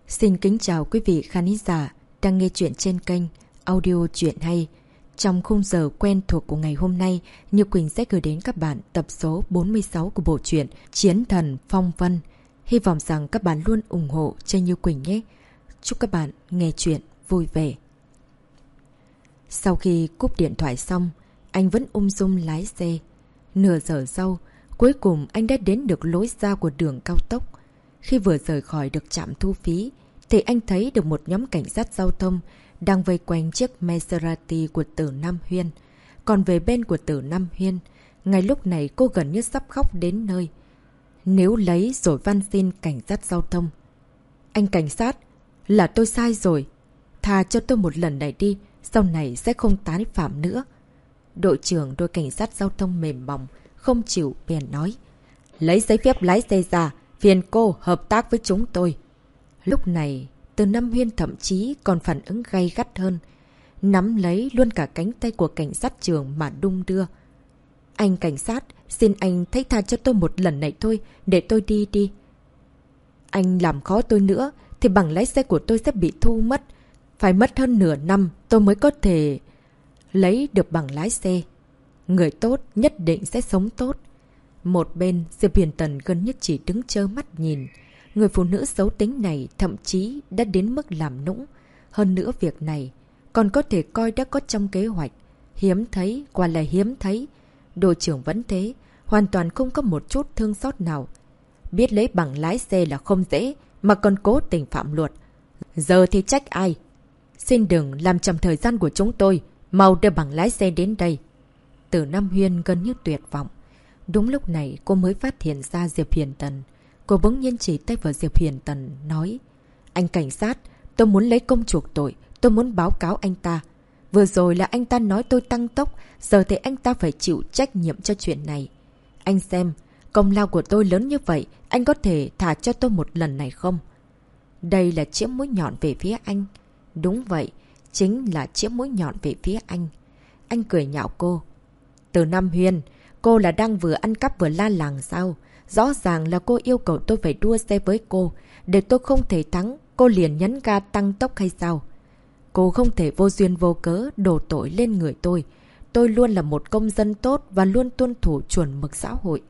Xin kính chào quý vị khán giả đang nghe chuyện trên kênh Audio Chuyện Hay. Trong khung giờ quen thuộc của ngày hôm nay, Như Quỳnh sẽ gửi đến các bạn tập số 46 của bộ truyện Chiến Thần Phong Vân. Hy vọng rằng các bạn luôn ủng hộ cho Như Quỳnh nhé. Chúc các bạn nghe chuyện vui vẻ. Sau khi cúp điện thoại xong, anh vẫn ung dung lái xe. Nửa giờ sau, cuối cùng anh đã đến được lối ra của đường cao tốc. Khi vừa rời khỏi được trạm thu phí, thì anh thấy được một nhóm cảnh sát giao thông đang vây quanh chiếc Maserati của Tử Nam Huyên. Còn về bên của Tử Nam Huyên, ngay lúc này cô gần như sắp khóc đến nơi. Nếu lấy rồi van xin cảnh sát giao thông. Anh cảnh sát, là tôi sai rồi. Tha cho tôi một lần này đi, sau này sẽ không tái phạm nữa. Đội trưởng đội cảnh sát giao thông mềm mỏng, không chịu bèn nói. Lấy giấy phép lái xe ra, phiền cô hợp tác với chúng tôi. Lúc này, Từ Nam Huyên thậm chí còn phản ứng gay gắt hơn. Nắm lấy luôn cả cánh tay của cảnh sát trưởng mà đung đưa. Anh cảnh sát, xin anh thấy tha cho tôi một lần này thôi, để tôi đi đi. Anh làm khó tôi nữa, thì bằng lái xe của tôi sẽ bị thu mất. Phải mất hơn nửa năm tôi mới có thể lấy được bằng lái xe. Người tốt nhất định sẽ sống tốt. Một bên, Diệp Huyền Tần gần như chỉ đứng trơ mắt nhìn. Người phụ nữ xấu tính này thậm chí đã đến mức làm nũng. Hơn nữa việc này còn có thể coi đã có trong kế hoạch. Hiếm thấy, quả là hiếm thấy. Đội trưởng vẫn thế, hoàn toàn không có một chút thương xót nào. Biết lấy bằng lái xe là không dễ, mà còn cố tình phạm luật. Giờ thì trách ai? Xin đừng làm chậm thời gian của chúng tôi, mau đưa bằng lái xe đến đây. Tử Nam Huyên gần như tuyệt vọng. Đúng lúc này cô mới phát hiện ra Diệp Huyền Tần. Cô bỗng nhiên chỉ tay vào Diệp Huyền Tần nói. Anh cảnh sát, tôi muốn lấy công chuộc tội, tôi muốn báo cáo anh ta. Vừa rồi là anh ta nói tôi tăng tốc, giờ thì anh ta phải chịu trách nhiệm cho chuyện này. Anh xem, công lao của tôi lớn như vậy, anh có thể thả cho tôi một lần này không? Đây là chĩa mũi nhọn về phía anh. Đúng vậy, chính là chĩa mũi nhọn về phía anh. Anh cười nhạo cô. Từ Nam Huyên, cô là đang vừa ăn cắp vừa la làng sao? Rõ ràng là cô yêu cầu tôi phải đua xe với cô. Để tôi không thể thắng, cô liền nhấn ga tăng tốc hay sao? Cô không thể vô duyên vô cớ đổ tội lên người tôi. Tôi luôn là một công dân tốt và luôn tuân thủ chuẩn mực xã hội.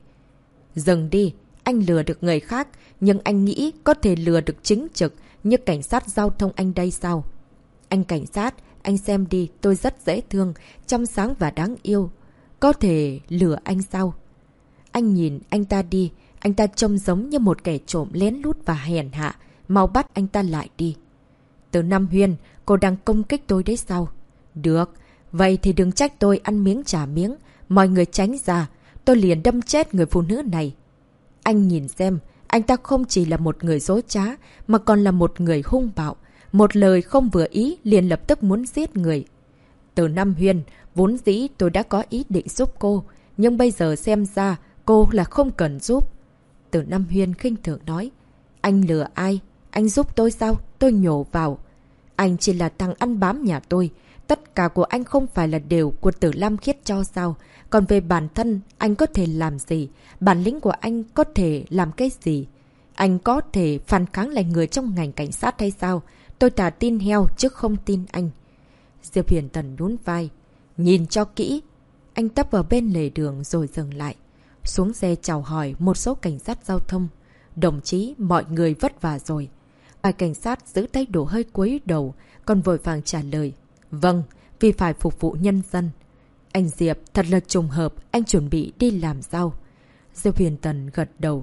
Dừng đi, anh lừa được người khác, nhưng anh nghĩ có thể lừa được chính trực như cảnh sát giao thông anh đây sao? Anh cảnh sát, anh xem đi, tôi rất dễ thương, trong sáng và đáng yêu. Có thể lừa anh sao? Anh nhìn anh ta đi, anh ta trông giống như một kẻ trộm lén lút và hèn hạ, mau bắt anh ta lại đi. Từ Nam Huyên, cô đang công kích tôi đấy sao? Được, vậy thì đừng trách tôi ăn miếng trả miếng, mọi người tránh ra, tôi liền đâm chết người phụ nữ này. Anh nhìn xem, anh ta không chỉ là một người dối trá, mà còn là một người hung bạo, một lời không vừa ý liền lập tức muốn giết người. Từ Nam Huyên, vốn dĩ tôi đã có ý định giúp cô, nhưng bây giờ xem ra cô là không cần giúp. Từ Nam Huyên khinh thường nói. Anh lừa ai? Anh giúp tôi sao? Tôi nhổ vào. Anh chỉ là thằng ăn bám nhà tôi. Tất cả của anh không phải là đều của Tử Lam Khiết cho sao? Còn về bản thân, anh có thể làm gì? Bản lĩnh của anh có thể làm cái gì? Anh có thể phản kháng lại người trong ngành cảnh sát hay sao? Tôi thà tin heo chứ không tin anh. Diệp Huyền Tần nhún vai. Nhìn cho kỹ. Anh tấp vào bên lề đường rồi dừng lại. Xuống xe chào hỏi một số cảnh sát giao thông. Đồng chí, mọi người vất vả rồi. Vài cảnh sát giữ tay đổ hơi cúi đầu, còn vội vàng trả lời. Vâng, vì phải phục vụ nhân dân. Anh Diệp, thật là trùng hợp, anh chuẩn bị đi làm sao? Diệp Huyền Tần gật đầu.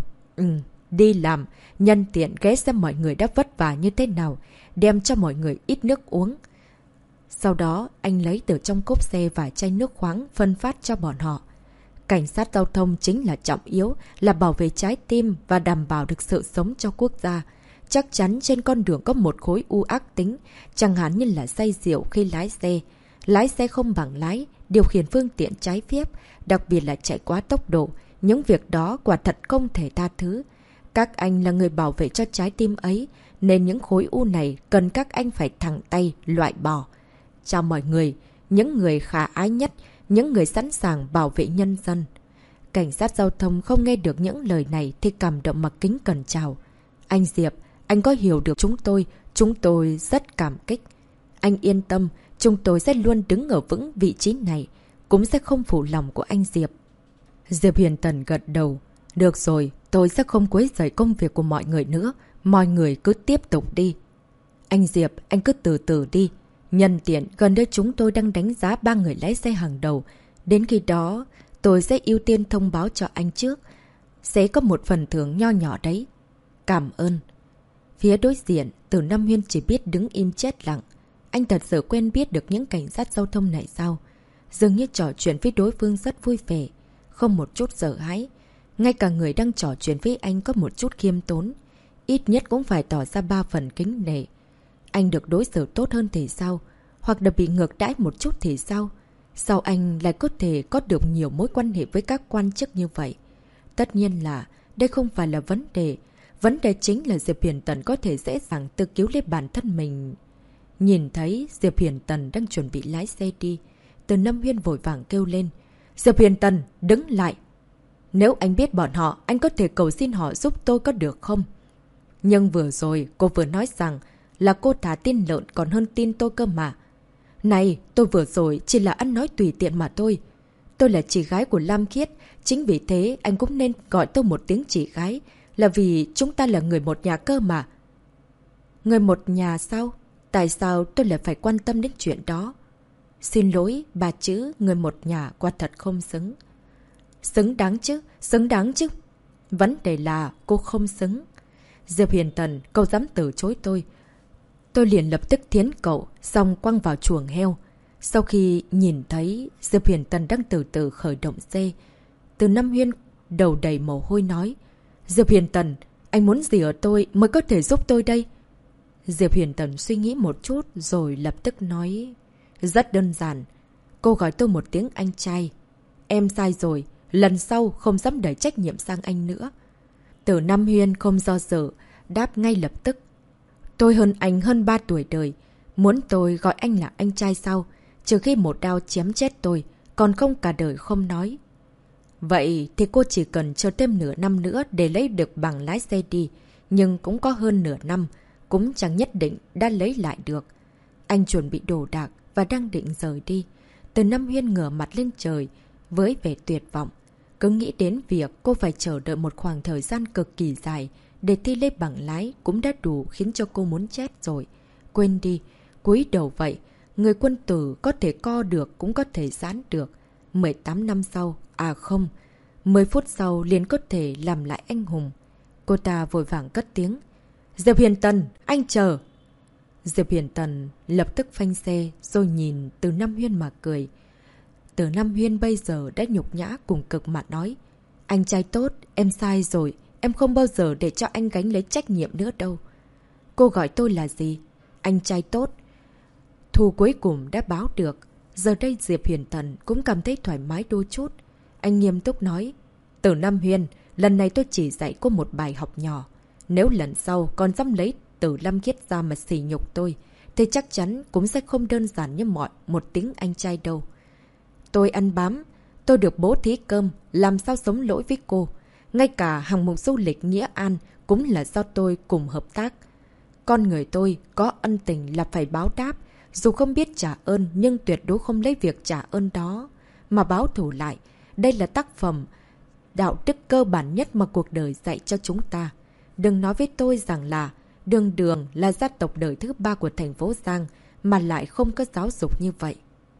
Đi làm, nhân tiện ghé xem mọi người đã vất vả như thế nào, đem cho mọi người ít nước uống. Sau đó, anh lấy từ trong cốp xe vài chai nước khoáng phân phát cho bọn họ. Cảnh sát giao thông chính là trọng yếu, là bảo vệ trái tim và đảm bảo được sự sống cho quốc gia. Chắc chắn trên con đường có một khối u ác tính, chẳng hạn như là say rượu khi lái xe không bằng lái, điều khiển phương tiện trái phép, đặc biệt là chạy quá tốc độ. Những việc đó quả thật không thể tha thứ. Các anh là người bảo vệ cho trái tim ấy, nên những khối u này cần các anh phải thẳng tay loại bỏ. Chào mọi người, những người khả ái nhất, những người sẵn sàng bảo vệ nhân dân. Cảnh sát giao thông không nghe được những lời này thì cảm động mà kính cẩn chào. Anh Diệp, Anh có hiểu được chúng tôi rất cảm kích. Anh yên tâm, chúng tôi sẽ luôn đứng ở vững vị trí này, cũng sẽ không phụ lòng của anh Diệp. Diệp Huyền Tần gật đầu. Được rồi, tôi sẽ không quấy rầy công việc của mọi người nữa. Mọi người cứ tiếp tục đi. Anh Diệp, anh cứ từ từ đi. Nhân tiện, gần đây chúng tôi đang đánh giá 3 người lái xe hàng đầu. Đến khi đó, tôi sẽ ưu tiên thông báo cho anh trước. Sẽ có một phần thưởng nho nhỏ đấy. Cảm ơn. Phía đối diện, Từ Nam Huyên chỉ biết đứng im chết lặng. Anh thật sự quen biết được những cảnh sát giao thông này sao? Dường như trò chuyện với đối phương rất vui vẻ, không một chút sợ hãi. Ngay cả người đang trò chuyện với anh có một chút khiêm tốn. Ít nhất cũng phải tỏ ra 3 phần kính nể. Anh được đối xử tốt hơn thì sao? Hoặc là bị ngược đãi một chút thì sao? Sao anh lại có thể có được nhiều mối quan hệ với các quan chức như vậy? Tất nhiên là đây không phải là vấn đề. Vấn đề chính là Diệp Huyền Tần có thể dễ dàng tự cứu lấy bản thân mình. Nhìn thấy Diệp Huyền Tần đang chuẩn bị lái xe đi, Từ Nam Huyên vội vàng kêu lên. Diệp Huyền Tần, đứng lại! Nếu anh biết bọn họ, anh có thể cầu xin họ giúp tôi có được không? Nhưng vừa rồi, cô vừa nói rằng là cô thả tin lợn còn hơn tin tôi cơ mà. Này, tôi vừa rồi chỉ là ăn nói tùy tiện mà thôi. Tôi là chị gái của Lam Khiết, chính vì thế anh cũng nên gọi tôi một tiếng chị gái, là vì chúng ta là người một nhà cơ mà. Người một nhà sao? Tại sao tôi lại phải quan tâm đến chuyện đó? Xin lỗi, bà chữ người một nhà quả thật không xứng. Xứng đáng chứ. Vấn đề là cô không xứng. Diệp Huyền Tần, cậu dám từ chối tôi. Tôi liền lập tức thiến cậu, xong quăng vào chuồng heo. Sau khi nhìn thấy Diệp Huyền Tần đang từ từ khởi động xe, Từ Nam Huyên đầu đầy mồ hôi nói. Diệp Huyền Tần, anh muốn gì ở tôi mới có thể giúp tôi đây? Diệp Huyền Tần suy nghĩ một chút rồi lập tức nói. Rất đơn giản. Cô gọi tôi một tiếng anh trai. Em sai rồi. Lần sau không dám đẩy trách nhiệm sang anh nữa. Từ Nam Huyên không do dự, đáp ngay lập tức. Tôi hơn anh hơn 3 tuổi đời. Muốn tôi gọi anh là anh trai sao? Trừ khi một đao chém chết tôi, còn không cả đời không nói. Vậy thì cô chỉ cần chờ thêm nửa năm nữa để lấy được bằng lái xe đi. Nhưng cũng có hơn nửa năm, cũng chẳng nhất định đã lấy lại được. Anh chuẩn bị đồ đạc và đang định rời đi. Từ Nam Huyên ngửa mặt lên trời với vẻ tuyệt vọng. Cứ nghĩ đến việc cô phải chờ đợi một khoảng thời gian cực kỳ dài để thi lấy bằng lái cũng đã đủ khiến cho cô muốn chết rồi. Quên đi, cúi đầu vậy, người quân tử có thể co được cũng có thể giãn được. 18 năm sau, à không, 10 phút sau liền có thể làm lại anh hùng. Cô ta vội vàng cất tiếng. Diệp Huyền Tần, anh chờ! Diệp Huyền Tần lập tức phanh xe rồi nhìn Từ Nam Huyên mà cười. Từ Nam Huyên bây giờ đã nhục nhã cùng cực mà nói. Anh trai tốt, em sai rồi. Em không bao giờ để cho anh gánh lấy trách nhiệm nữa đâu. Cô gọi tôi là gì? Anh trai tốt. Thù cuối cùng đã báo được. Giờ đây Diệp Huyền Tần cũng cảm thấy thoải mái đôi chút. Anh nghiêm túc nói. Từ Nam Huyên, lần này tôi chỉ dạy cô một bài học nhỏ. Nếu lần sau còn dám lấy Từ Lam Khiết ra mà sỉ nhục tôi, thì chắc chắn cũng sẽ không đơn giản như một tiếng anh trai đâu. Tôi ăn bám, tôi được bố thí cơm, làm sao sống lỗi với cô. Ngay cả hàng mục du lịch Nghĩa An cũng là do tôi cùng hợp tác. Con người tôi có ân tình là phải báo đáp, dù không biết trả ơn nhưng tuyệt đối không lấy việc trả ơn đó mà báo thù lại. Đây là tác phẩm đạo đức cơ bản nhất mà cuộc đời dạy cho chúng ta. Đừng nói với tôi rằng là Đường Đường là gia tộc đời thứ 3 của thành phố Giang mà lại không có giáo dục như vậy.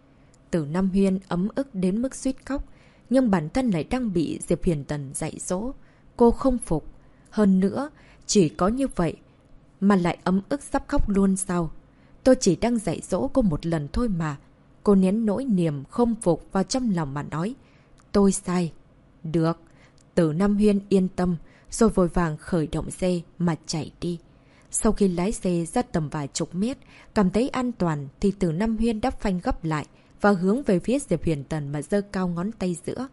Từ Nam Huyên ấm ức đến mức suýt khóc, nhưng bản thân lại đang bị Diệp Huyền Tần dạy dỗ. Cô không phục. Hơn nữa, chỉ có như vậy mà lại ấm ức sắp khóc luôn sao? Tôi chỉ đang dạy dỗ cô một lần thôi mà. Cô nén nỗi niềm không phục vào trong lòng mà nói. Tôi sai. Được. Từ Nam Huyên yên tâm, rồi vội vàng khởi động xe mà chạy đi. Sau khi lái xe ra tầm vài chục mét, cảm thấy an toàn thì Từ Nam Huyên đắp phanh gấp lại và hướng về phía Diệp Huyền Tần mà giơ cao ngón tay giữa.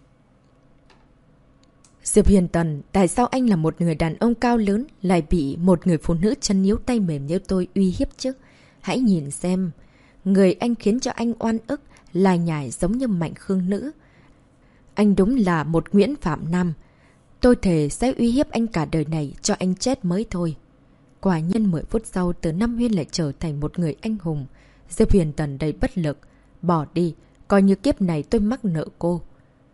Diệp Huyền Tần, tại sao anh là một người đàn ông cao lớn lại bị một người phụ nữ chân yếu tay mềm như tôi uy hiếp chứ? Hãy nhìn xem. Người anh khiến cho anh oan ức, lai nhải giống như Mạnh Khương Nữ. Anh đúng là một Nguyễn Phạm Nam. Tôi thề sẽ uy hiếp anh cả đời này cho anh chết mới thôi. Quả nhân 10 phút sau, Từ Nam Huyên lại trở thành một người anh hùng. Diệp Huyền Tần đầy bất lực. Bỏ đi, coi như kiếp này tôi mắc nợ cô.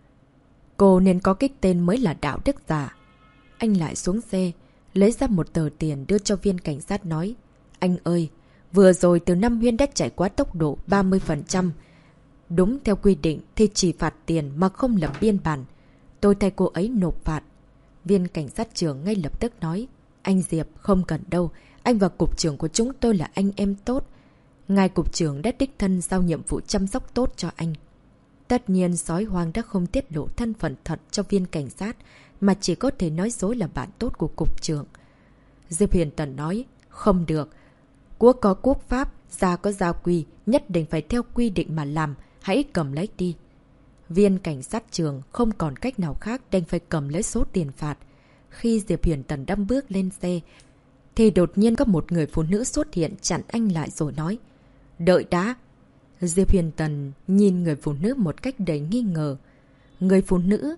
Cô nên có cái tên mới là đạo đức giả. Anh lại xuống xe, lấy ra một tờ tiền đưa cho viên cảnh sát nói. Anh ơi, vừa rồi Từ Nam Huyên đã chạy quá tốc độ 30%. Đúng theo quy định thì chỉ phạt tiền mà không lập biên bản. Tôi thay cô ấy nộp phạt. Viên cảnh sát trưởng ngay lập tức nói. Anh Diệp, không cần đâu. Anh và cục trưởng của chúng tôi là anh em tốt. Ngài cục trưởng đã đích thân giao nhiệm vụ chăm sóc tốt cho anh. Tất nhiên sói hoang đã không tiết lộ thân phận thật cho viên cảnh sát, mà chỉ có thể nói dối là bạn tốt của cục trưởng. Diệp Huyền Tần nói. Không được. Quốc có quốc pháp, gia có gia quy, nhất định phải theo quy định mà làm. Hãy cầm lấy đi. Viên cảnh sát trưởng không còn cách nào khác đành phải cầm lấy số tiền phạt. Khi Diệp Huyền Tần đâm bước lên xe, thì đột nhiên có một người phụ nữ xuất hiện chặn anh lại rồi nói. Đợi đã. Diệp Huyền Tần nhìn người phụ nữ một cách đầy nghi ngờ. Người phụ nữ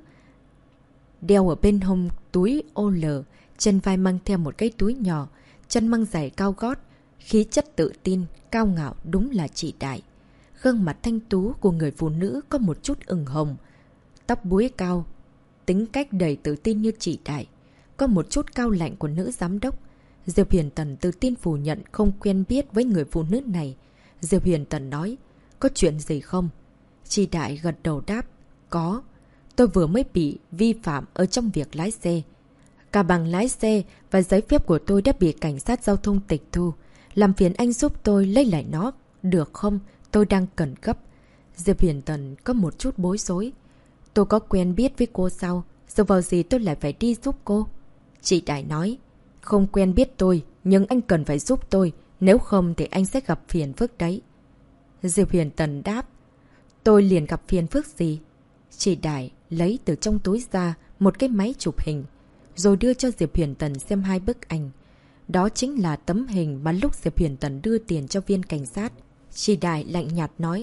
đeo ở bên hông túi OL, chân vai mang theo một cái túi nhỏ, chân mang giày cao gót, khí chất tự tin, cao ngạo đúng là chị Đại. Gương mặt thanh tú của người phụ nữ có một chút ửng hồng, tóc búi cao, tính cách đầy tự tin như chị Đại, có một chút cao lạnh của nữ giám đốc. Diệp Huyền Tần tự tin phủ nhận không quen biết với người phụ nữ này. Diệp Huyền Tần nói, có chuyện gì không? Chị Đại gật đầu đáp, có. Tôi vừa mới bị vi phạm ở trong việc lái xe. Cả bằng lái xe và giấy phép của tôi đã bị cảnh sát giao thông tịch thu. Làm phiền anh giúp tôi lấy lại nó, được không? Tôi đang cần gấp. Diệp Huyền Tần có một chút bối rối. Tôi có quen biết với cô sao? Giờ vào gì tôi lại phải đi giúp cô? Chị Đại nói, không quen biết tôi, nhưng anh cần phải giúp tôi. Nếu không thì anh sẽ gặp phiền phức đấy. Diệp Huyền Tần đáp, tôi liền gặp phiền phức gì? Chị Đại lấy từ trong túi ra một cái máy chụp hình, rồi đưa cho Diệp Huyền Tần xem 2 bức ảnh. Đó chính là tấm hình mà lúc Diệp Huyền Tần đưa tiền cho viên cảnh sát. Chị Đại lạnh nhạt nói,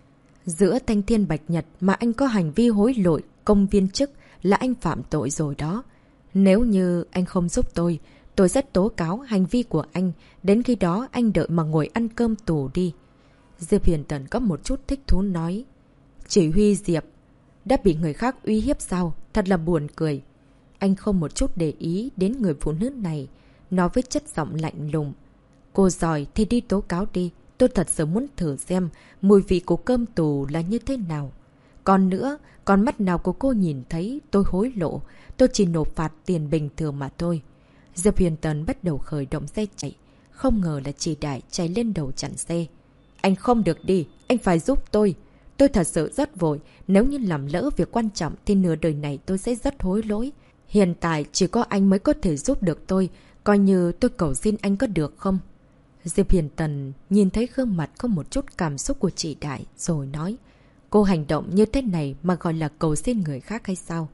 giữa Thanh Thiên Bạch Nhật mà anh có hành vi hối lộ công viên chức là anh phạm tội rồi đó. Nếu như anh không giúp tôi sẽ tố cáo hành vi của anh. Đến khi đó anh đợi mà ngồi ăn cơm tù đi. Diệp Huyền Tần có một chút thích thú nói, chỉ huy Diệp đã bị người khác uy hiếp sao? Thật là buồn cười. Anh không một chút để ý đến người phụ nữ này, nói với chất giọng lạnh lùng. Cô giỏi thì đi tố cáo đi. Tôi thật sự muốn thử xem mùi vị của cơm tù là như thế nào. Còn nữa, con mắt nào của cô nhìn thấy tôi hối lộ, tôi chỉ nộp phạt tiền bình thường mà thôi. Diệp Huyền Tần bắt đầu khởi động xe chạy. Không ngờ là chị Đại chạy lên đầu chặn xe. Anh không được đi, anh phải giúp tôi. Tôi thật sự rất vội. Nếu như làm lỡ việc quan trọng thì nửa đời này tôi sẽ rất hối lỗi. Hiện tại chỉ có anh mới có thể giúp được tôi. Coi như tôi cầu xin anh có được không? Diệp Huyền Tần nhìn thấy gương mặt có một chút cảm xúc của chị Đại rồi nói, cô hành động như thế này mà gọi là cầu xin người khác hay sao?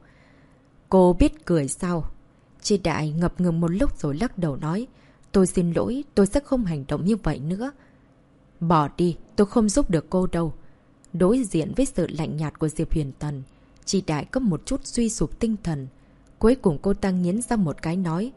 Cô biết cười sao? Chị Đại ngập ngừng một lúc rồi lắc đầu nói, tôi xin lỗi, tôi sẽ không hành động như vậy nữa. Bỏ đi, tôi không giúp được cô đâu. Đối diện với sự lạnh nhạt của Diệp Huyền Tần, chị Đại có một chút suy sụp tinh thần. Cuối cùng cô ta nghiến ra một cái nói,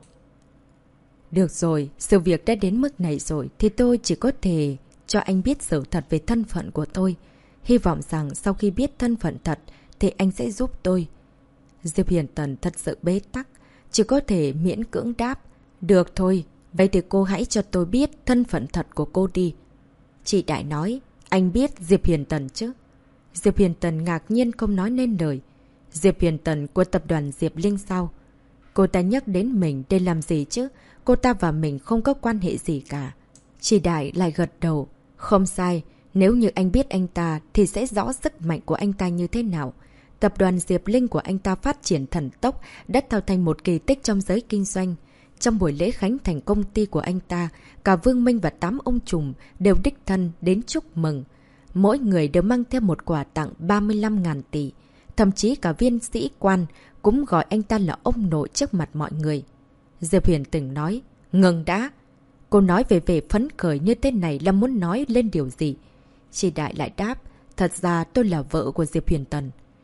được rồi, sự việc đã đến mức này rồi thì tôi chỉ có thể cho anh biết sự thật về thân phận của tôi. Hy vọng rằng sau khi biết thân phận thật thì anh sẽ giúp tôi. Diệp Huyền Tần thật sự bế tắc, chỉ có thể miễn cưỡng đáp. Được thôi, vậy thì cô hãy cho tôi biết thân phận thật của cô đi. Chị Đại nói, anh biết Diệp Huyền Tần chứ? Diệp Huyền Tần ngạc nhiên không nói nên lời. Diệp Huyền Tần của tập đoàn Diệp Linh sao? Cô ta nhắc đến mình để làm gì chứ? Cô ta và mình không có quan hệ gì cả. Chị Đại lại gật đầu. Không sai, nếu như anh biết anh ta thì sẽ rõ sức mạnh của anh ta như thế nào. Tập đoàn Diệp Linh của anh ta phát triển thần tốc, đã tạo thành một kỳ tích trong giới kinh doanh. Trong buổi lễ khánh thành công ty của anh ta, cả Vương Minh và 8 ông trùm đều đích thân đến chúc mừng. Mỗi người đều mang theo một quà tặng 35.000 tỷ. Thậm chí cả viên sĩ quan cũng gọi anh ta là ông nội trước mặt mọi người. Diệp Huyền Tần nói, ngừng đã. Cô nói về vẻ phấn khởi như thế này là muốn nói lên điều gì? Chị Đại lại đáp, thật ra tôi là vợ của Diệp Huyền Tần.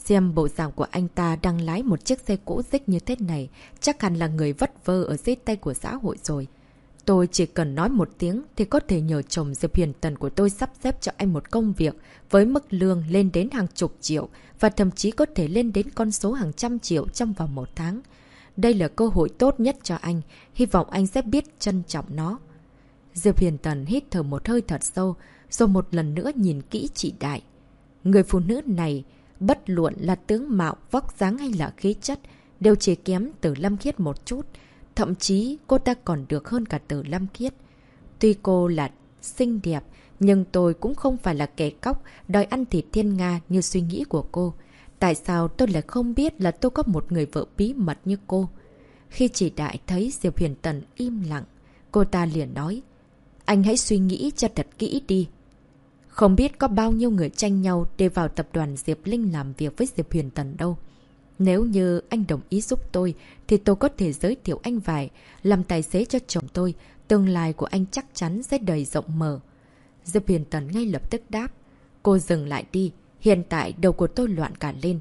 Xem bộ dạng của anh ta đang lái một chiếc xe cũ rích như thế này, chắc hẳn là người vất vơ ở dưới tay của xã hội rồi. Tôi chỉ cần nói một tiếng thì có thể nhờ chồng Diệp Huyền Tần của tôi sắp xếp cho anh một công việc với mức lương lên đến hàng chục triệu và thậm chí có thể lên đến con số hàng trăm triệu trong vòng 1 tháng. Đây là cơ hội tốt nhất cho anh, hy vọng anh sẽ biết trân trọng nó. Diệp Huyền Tần hít thở một hơi thật sâu, rồi một lần nữa nhìn kỹ chị Đại. Người phụ nữ này, bất luận là tướng mạo, vóc dáng hay là khí chất, đều chỉ kém Từ Lâm Khiết một chút. Thậm chí cô ta còn được hơn cả Từ Lâm Khiết. Tuy cô là xinh đẹp, nhưng tôi cũng không phải là kẻ cóc đòi ăn thịt thiên nga như suy nghĩ của cô. Tại sao tôi lại không biết là tôi có một người vợ bí mật như cô? Khi chị Đại thấy Diệp Huyền Tần im lặng, cô ta liền nói: anh hãy suy nghĩ cho thật kỹ đi. Không biết có bao nhiêu người tranh nhau để vào tập đoàn Diệp Linh làm việc với Diệp Huyền Tần đâu. Nếu như anh đồng ý giúp tôi, thì tôi có thể giới thiệu anh vài, làm tài xế cho chồng tôi. Tương lai của anh chắc chắn sẽ đầy rộng mở. Diệp Huyền Tần ngay lập tức đáp: cô dừng lại đi, hiện tại đầu của tôi loạn cả lên.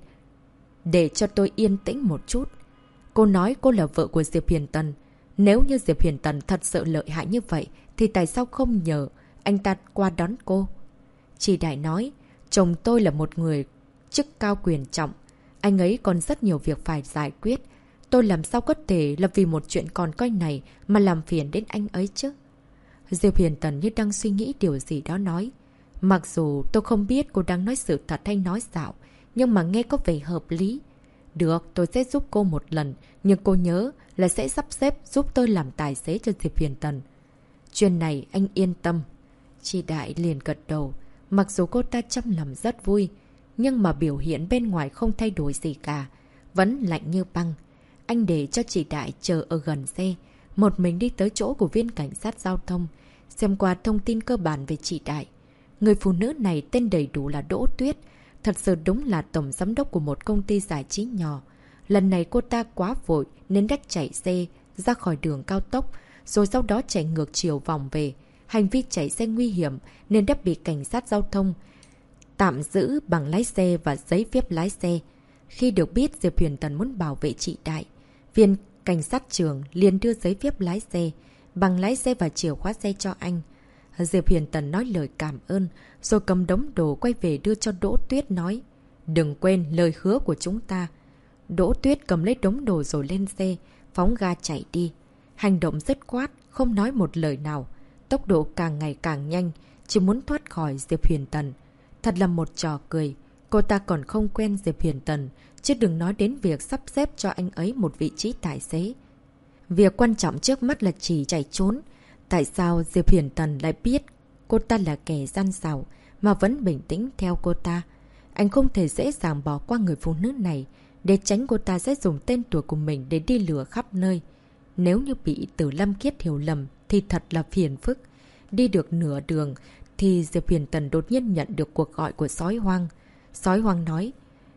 Để cho tôi yên tĩnh một chút. Cô nói cô là vợ của Diệp Huyền Tần. Nếu như Diệp Huyền Tần thật sự lợi hại như vậy, thì tại sao không nhờ anh ta qua đón cô? Chị Đại nói: chồng tôi là một người chức cao quyền trọng. Anh ấy còn rất nhiều việc phải giải quyết. Tôi làm sao có thể là vì một chuyện còn coi này mà làm phiền đến anh ấy chứ? Diệp Huyền Tần như đang suy nghĩ điều gì đó nói: mặc dù tôi không biết cô đang nói sự thật hay nói xạo, nhưng mà nghe có vẻ hợp lý. Được, tôi sẽ giúp cô một lần, nhưng cô nhớ là sẽ sắp xếp giúp tôi làm tài xế cho Diệp Huyền Tần. Chuyện này anh yên tâm. Chị Đại liền gật đầu. Mặc dù cô ta trong lòng rất vui, nhưng mà biểu hiện bên ngoài không thay đổi gì cả, vẫn lạnh như băng. Anh để cho chị Đại chờ ở gần xe, một mình đi tới chỗ của viên cảnh sát giao thông, xem qua thông tin cơ bản về chị Đại. Người phụ nữ này tên đầy đủ là Đỗ Tuyết, thật sự đúng là tổng giám đốc của một công ty giải trí nhỏ. Lần này cô ta quá vội nên đã chạy xe ra khỏi đường cao tốc, rồi sau đó chạy ngược chiều vòng về. Hành vi chạy xe nguy hiểm nên đã bị cảnh sát giao thông tạm giữ bằng lái xe và giấy phép lái xe. Khi được biết Diệp Huyền Tần muốn bảo vệ chị Đại, viên cảnh sát trưởng liền đưa giấy phép lái xe, bằng lái xe và chìa khóa xe cho anh. Diệp Huyền Tần nói lời cảm ơn, rồi cầm đống đồ quay về đưa cho Đỗ Tuyết nói: đừng quên lời hứa của chúng ta. Đỗ Tuyết cầm lấy đống đồ rồi lên xe, phóng ga chạy đi. Hành động dứt khoát, không nói một lời nào. Tốc độ càng ngày càng nhanh, chỉ muốn thoát khỏi Diệp Huyền Tần. Thật là một trò cười. Cô ta còn không quen Diệp Huyền Tần, chứ đừng nói đến việc sắp xếp cho anh ấy một vị trí tài xế. Việc quan trọng trước mắt là chỉ chạy trốn. Tại sao Diệp Huyền Tần lại biết cô ta là kẻ gian xảo mà vẫn bình tĩnh theo cô ta? Anh không thể dễ dàng bỏ qua người phụ nữ này, để tránh cô ta sẽ dùng tên tuổi của mình để đi lừa khắp nơi. Nếu như bị Từ Lâm Khiết hiểu lầm thì thật là phiền phức. Đi được nửa đường thì Diệp Huyền Tần đột nhiên nhận được cuộc gọi của Sói Hoang. Sói Hoang nói: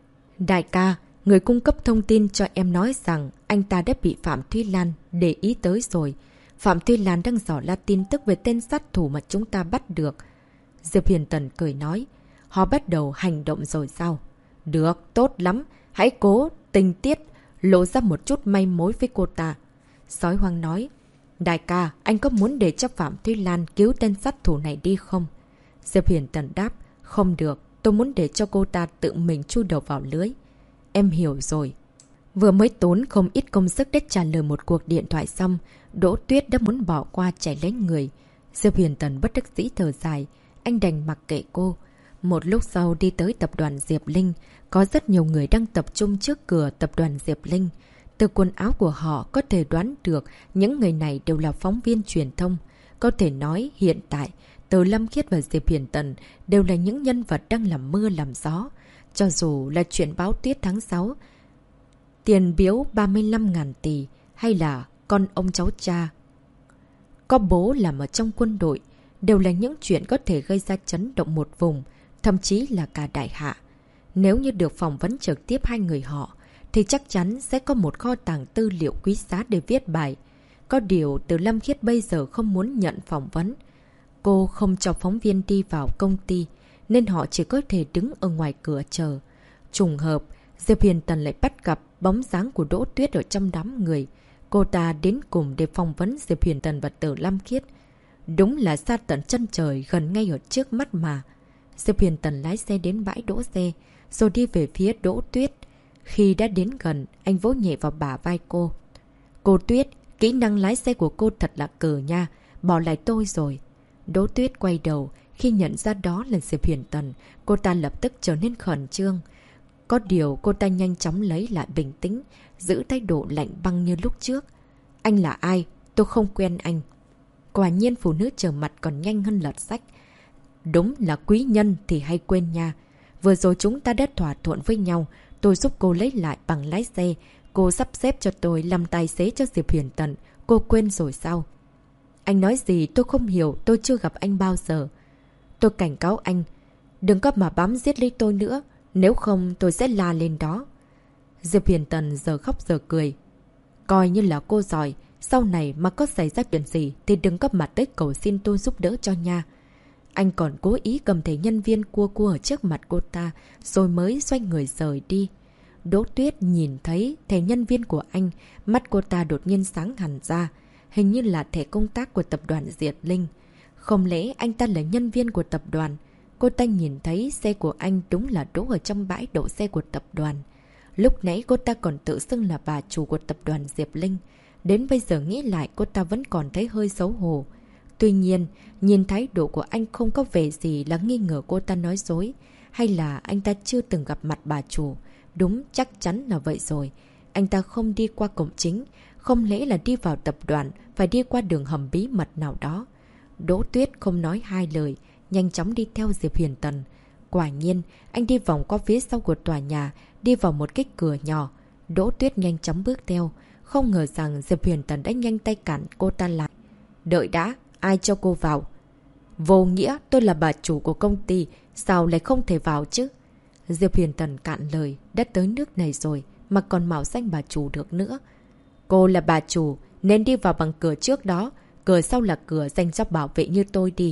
đại ca, người cung cấp thông tin cho em nói rằng anh ta đã bị Phạm Thúy Lan để ý tới rồi. Phạm Thúy Lan đang dò la tin tức về tên sát thủ mà chúng ta bắt được. Diệp Huyền Tần cười nói: họ bắt đầu hành động rồi sao? Được, tốt lắm. Hãy cố tình tiết lộ ra một chút manh mối với cô ta. Sói Hoang nói: đại ca, anh có muốn để cho Phạm Thúy Lan cứu tên sát thủ này đi không? Diệp Huyền Tần đáp: không được, tôi muốn để cho cô ta tự mình chui đầu vào lưới. Em hiểu rồi. Vừa mới tốn không ít công sức để trả lời một cuộc điện thoại xong, Đỗ Tuyết đã muốn bỏ qua chạy lấy người. Diệp Huyền Tần bất đắc dĩ thở dài, anh đành mặc kệ cô. Một lúc sau đi tới tập đoàn Diệp Linh, có rất nhiều người đang tập trung trước cửa tập đoàn Diệp Linh. Từ quần áo của họ có thể đoán được những người này đều là phóng viên truyền thông. Có thể nói hiện tại, Từ Lâm Khiết và Diệp Huyền Tần đều là những nhân vật đang làm mưa làm gió. Cho dù là chuyện báo tuyết tháng 6, tiền biếu 35.000 tỷ, hay là con ông cháu cha có bố làm ở trong quân đội, đều là những chuyện có thể gây ra chấn động một vùng, thậm chí là cả đại hạ. Nếu như được phỏng vấn trực tiếp hai người họ, thì chắc chắn sẽ có một kho tàng tư liệu quý giá để viết bài. Có điều Từ Lâm Khiết bây giờ không muốn nhận phỏng vấn. Cô không cho phóng viên đi vào công ty, nên họ chỉ có thể đứng ở ngoài cửa chờ. Trùng hợp, Diệp Huyền Tần lại bắt gặp bóng dáng của Đỗ Tuyết ở trong đám người. Cô ta đến cùng để phỏng vấn Diệp Huyền Tần và Tử Lam Khiết. Đúng là xa tận chân trời gần ngay ở trước mắt mà. Diệp Huyền Tần lái xe đến bãi đỗ xe, rồi đi về phía Đỗ Tuyết. Khi đã đến gần, anh vỗ nhẹ vào bả vai cô. Cô Tuyết, kỹ năng lái xe của cô thật là cờ nha, bỏ lại tôi rồi. Đỗ Tuyết quay đầu, khi nhận ra đó là Diệp Huyền Tần, cô ta lập tức trở nên khẩn trương. Có điều cô ta nhanh chóng lấy lại bình tĩnh, giữ thái độ lạnh băng như lúc trước. Anh là ai? Tôi không quen anh. Quả nhiên phụ nữ trở mặt còn nhanh hơn lật sách. Đúng là quý nhân thì hay quên nha. Vừa rồi chúng ta đã thỏa thuận với nhau, tôi giúp cô lấy lại bằng lái xe. Cô sắp xếp cho tôi làm tài xế cho Diệp Huyền Tần. Cô quên rồi sao? Anh nói gì tôi không hiểu, tôi chưa gặp anh bao giờ. Tôi cảnh cáo anh, đừng có mà bám giết lấy tôi nữa, nếu không tôi sẽ la lên đó. Diệp Huyền Tần giờ khóc giờ cười. Coi như là cô giỏi, sau này mà có xảy ra chuyện gì thì đừng có mặt tới cầu xin tôi giúp đỡ cho nha. Anh còn cố ý cầm thẻ nhân viên cua ở trước mặt cô ta, rồi mới xoay người rời đi. Đỗ Tuyết nhìn thấy thẻ nhân viên của anh, mắt cô ta đột nhiên sáng hẳn ra. Hình như là thẻ công tác của tập đoàn Diệt Linh. Không lẽ anh ta là nhân viên của tập đoàn? Cô ta nhìn thấy xe của anh đúng là đỗ ở trong bãi đỗ xe của tập đoàn. Lúc nãy cô ta còn tự xưng là bà chủ của tập đoàn Diệp Linh. Đến bây giờ nghĩ lại cô ta vẫn còn thấy hơi xấu hổ. Tuy nhiên, nhìn thái độ của anh không có vẻ gì là nghi ngờ cô ta nói dối. Hay là anh ta chưa từng gặp mặt bà chủ. Đúng, chắc chắn là vậy rồi. Anh ta không đi qua cổng chính. Không lẽ là đi vào tập đoàn, phải đi qua đường hầm bí mật nào đó. Đỗ Tuyết không nói hai lời, nhanh chóng đi theo Diệp Huyền Tần. Quả nhiên, anh đi vòng qua phía sau của tòa nhà, đi vào một cái cửa nhỏ. Đỗ Tuyết nhanh chóng bước theo. Không ngờ rằng Diệp Huyền Tần đã nhanh tay cản cô ta lại. Đợi đã, ai cho cô vào? Vô nghĩa, tôi là bà chủ của công ty, sao lại không thể vào chứ? Diệp Huyền Tần cạn lời, đã tới nước này rồi mà còn mạo danh bà chủ được nữa. Cô là bà chủ, nên đi vào bằng cửa trước đó, cửa sau là cửa dành cho bảo vệ như tôi đi.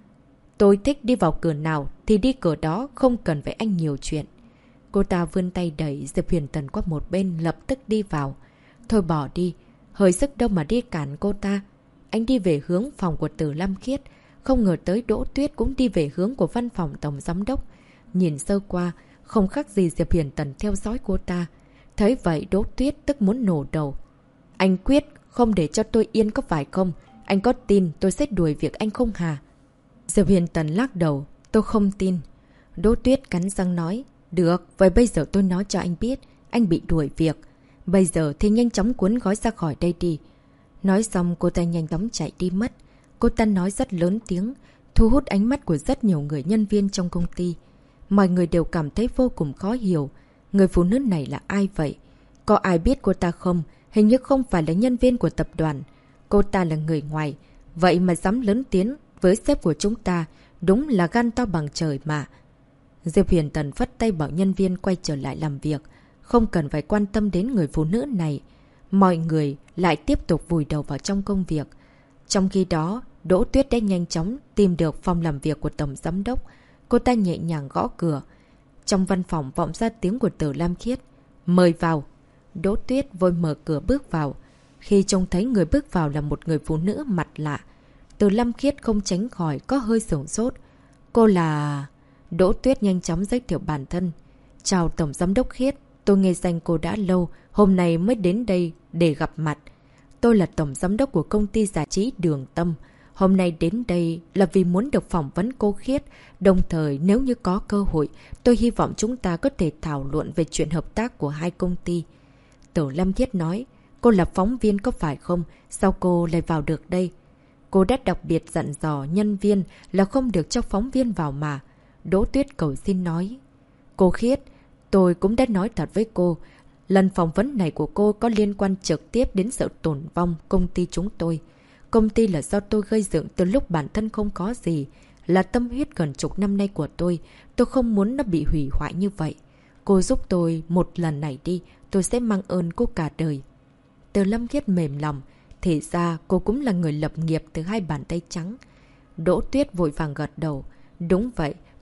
Tôi thích đi vào cửa nào thì đi cửa đó, không cần phải anh nhiều chuyện. Cô ta vươn tay đẩy Diệp Huyền Tần qua một bên, lập tức đi vào. Thôi bỏ đi, hơi sức đâu mà đi cản cô ta. Anh đi về hướng phòng của Tử Lam Khiết, không ngờ tới Đỗ Tuyết cũng đi về hướng của văn phòng tổng giám đốc. Nhìn sơ qua, không khác gì Diệp Huyền Tần theo dõi cô ta. Thấy vậy Đỗ Tuyết tức muốn nổ đầu. Anh quyết không để cho tôi yên có phải không? Anh có tin tôi sẽ đuổi việc anh không hả? Diệp Huyền Tần lắc đầu. Tôi không tin. Đỗ Tuyết cắn răng nói. Được, vậy bây giờ tôi nói cho anh biết. Anh bị đuổi việc. Bây giờ thì nhanh chóng cuốn gói ra khỏi đây đi. Nói xong cô ta nhanh chóng chạy đi mất. Cô ta nói rất lớn tiếng, thu hút ánh mắt của rất nhiều người nhân viên trong công ty. Mọi người đều cảm thấy vô cùng khó hiểu. Người phụ nữ này là ai vậy? Có ai biết cô ta không? Hình như không phải là nhân viên của tập đoàn. Cô ta là người ngoài. Vậy mà dám lớn tiếng với sếp của chúng ta. Đúng là gan to bằng trời mà. Diệp Huyền Tần phất tay bảo nhân viên quay trở lại làm việc. Không cần phải quan tâm đến người phụ nữ này. Mọi người lại tiếp tục vùi đầu vào trong công việc. Trong khi đó, Đỗ Tuyết đã nhanh chóng tìm được phòng làm việc của tổng giám đốc. Cô ta nhẹ nhàng gõ cửa. Trong văn phòng vọng ra tiếng của Tử Lam Khiết. Mời vào. Đỗ Tuyết vội mở cửa bước vào. Khi trông thấy người bước vào là một người phụ nữ mặt lạ, Tử Lam Khiết không tránh khỏi có hơi sửng sốt. Cô là... Đỗ Tuyết nhanh chóng giới thiệu bản thân. Chào tổng giám đốc Khiết. Tôi nghe danh cô đã lâu, hôm nay mới đến đây để gặp mặt. Tôi là tổng giám đốc của công ty giải trí Đường Tâm. Hôm nay đến đây là vì muốn được phỏng vấn cô Khiết. Đồng thời nếu như có cơ hội, tôi hy vọng chúng ta có thể thảo luận về chuyện hợp tác của hai công ty. Tử Lam Khiết nói, cô là phóng viên có phải không? Sao cô lại vào được đây? Cô đã đặc biệt dặn dò nhân viên là không được cho phóng viên vào mà. Đỗ Tuyết cầu xin nói. Cô Khiết, tôi cũng đã nói thật với cô. Lần phỏng vấn này của cô có liên quan trực tiếp đến sự tổn vong công ty chúng tôi. Công ty là do tôi gây dựng từ lúc bản thân không có gì. Là tâm huyết gần chục năm nay của tôi. Tôi không muốn nó bị hủy hoại như vậy. Cô giúp tôi một lần này đi. Tôi sẽ mang ơn cô cả đời. Từ Lâm Khiết mềm lòng. Thì ra cô cũng là người lập nghiệp từ hai bàn tay trắng. Đỗ Tuyết vội vàng gật đầu. Đúng vậy.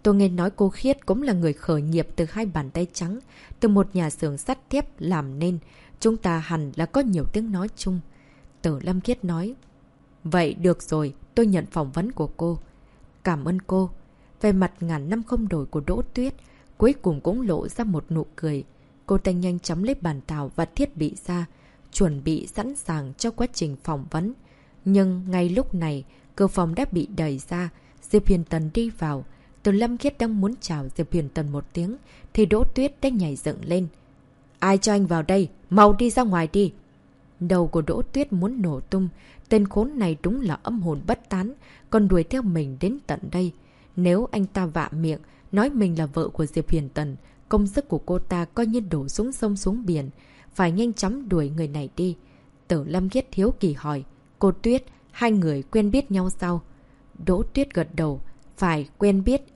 Tôi nghe nói cô Khiết cũng là người khởi nghiệp từ 2 bàn tay trắng, từ một nhà xưởng sắt thép làm nên. Chúng ta hẳn là có nhiều tiếng nói chung. Tử Lâm Khiết nói. Vậy được rồi, tôi nhận phỏng vấn của cô. Cảm ơn cô. Về mặt ngàn năm không đổi của Đỗ Tuyết, cuối cùng cũng lộ ra một nụ cười. Cô ta nhanh chóng lấy bàn thảo và thiết bị ra, chuẩn bị sẵn sàng cho quá trình phỏng vấn. Nhưng ngay lúc này, cửa phòng đã bị đẩy ra, Diệp Huyền Tần đi vào. Tử Lâm Khiết đang muốn chào Diệp Huyền Tần một tiếng, thì Đỗ Tuyết đã nhảy dựng lên. Ai cho anh vào đây? Mau đi ra ngoài đi! Đầu của Đỗ Tuyết muốn nổ tung. Tên khốn này đúng là âm hồn bất tán, còn đuổi theo mình đến tận đây. Nếu anh ta vạ miệng, nói mình là vợ của Diệp Huyền Tần, công sức của cô ta coi như đổ xuống sông xuống biển. Phải nhanh chóng đuổi người này đi. Tử Lâm Khiết hiếu kỳ hỏi. Cô Tuyết, hai người quen biết nhau sao? Đỗ Tuyết gật đầu. Phải, quen biết.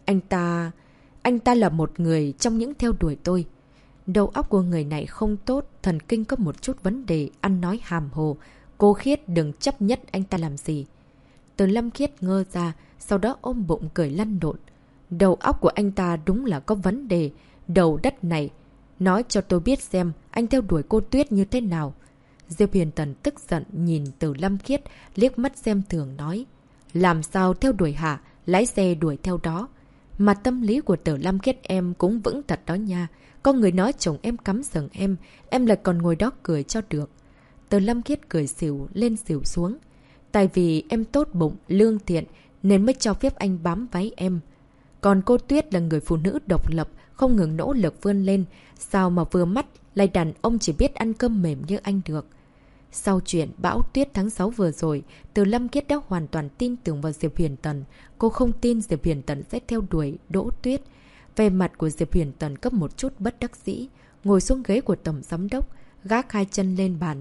Anh ta là một người trong những theo đuổi tôi. Đầu óc của người này không tốt, thần kinh có một chút vấn đề, ăn nói hàm hồ. Cô Khiết đừng chấp nhất anh ta làm gì. Tử Lâm Khiết ngơ ra, sau đó ôm bụng cười lăn lộn. Đầu óc của anh ta đúng là có vấn đề. Đầu đất này. Nói cho tôi biết xem anh theo đuổi cô Tuyết như thế nào. Diệp Huyền Tần tức giận nhìn Tử Lâm Khiết, liếc mắt xem thường nói. Làm sao theo đuổi hả? Lái xe đuổi theo đó. Mà tâm lý của Tử Lâm Khiết em cũng vững thật đó nha. Có người nói chồng em cắm sừng em lại còn ngồi đó cười cho được. Tử Lâm Khiết cười xỉu lên xỉu xuống. Tại vì em tốt bụng, lương thiện nên mới cho phép anh bám váy em. Còn cô Tuyết là người phụ nữ độc lập, không ngừng nỗ lực vươn lên. Sao mà vừa mắt lại đàn ông chỉ biết ăn cơm mềm như anh được. Sau chuyện bão tuyết tháng 6 vừa rồi, Tử Lâm Khiết đã hoàn toàn tin tưởng vào Diệp Huyền Tần. Cô không tin Diệp Huyền Tần sẽ theo đuổi Đỗ Tuyết. Về mặt của Diệp Huyền Tần có một chút bất đắc dĩ, ngồi xuống ghế của tổng giám đốc, gác 2 chân lên bàn.